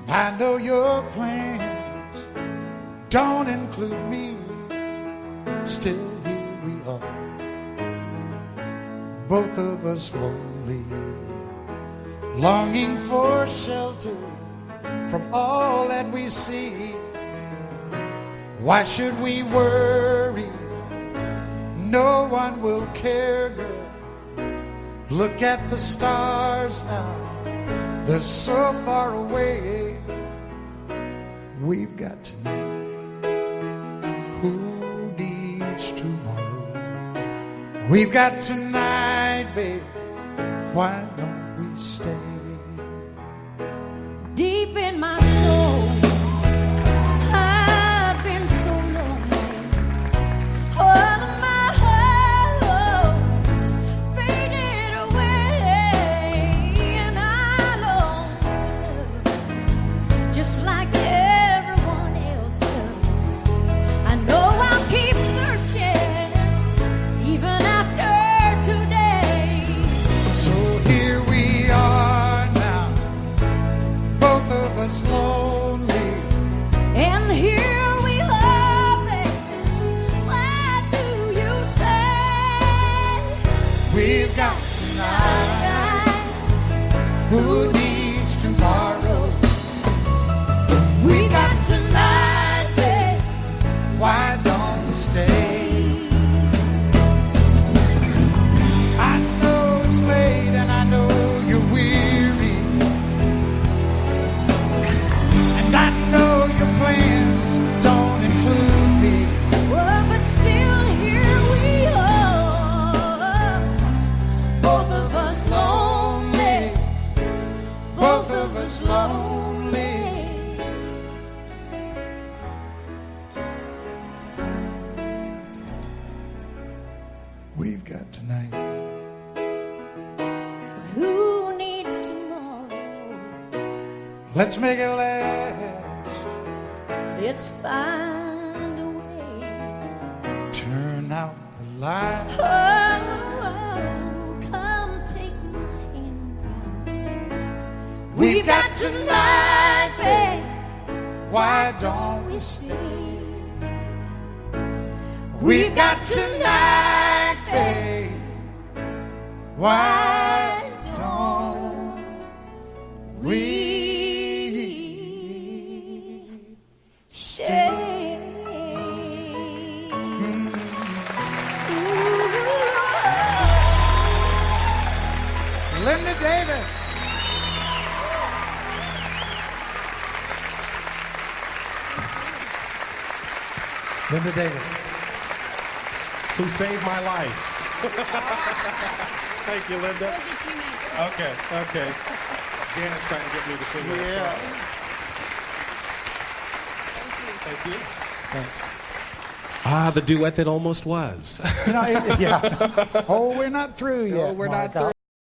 I know your plans don't include me. Still here we are, both of us lonely, longing for shelter from all that we see. Why should we worry? No one will care, girl. Look at the stars now, they're so far away. We've got tonight, who needs tomorrow? We've got tonight, babe, why don't we stay? Deep in my soul, I've been so lonely. All of my hopes faded away, and I long for love, just like everyone else does. I know I'll keep searching, even after today. So here we are now, both of us lonely, and here we are, baby. What do you say? we've got tonight, who needs tomorrow? We got tonight, babe. Why don't we stay? I know it's late and I know you're weary, and I know your plans don't include me. Oh, but still here we are, both of us lonely, Both of us lonely. We've got tonight. Who needs tomorrow? Let's make it last. Let's find a way. Turn out the light. Oh, come take my hand now. We've got tonight, babe. Why don't we stay? We've got tonight, babe. Why don't we Stay. Linda Davis. Linda Davis. Who saved my life. Thank you, Linda. Okay. Janet's trying to get me to sing that song. Thank you. Thanks. Ah, the duet that almost was. You know, yeah. Oh, we're not through yet. we're not Mark.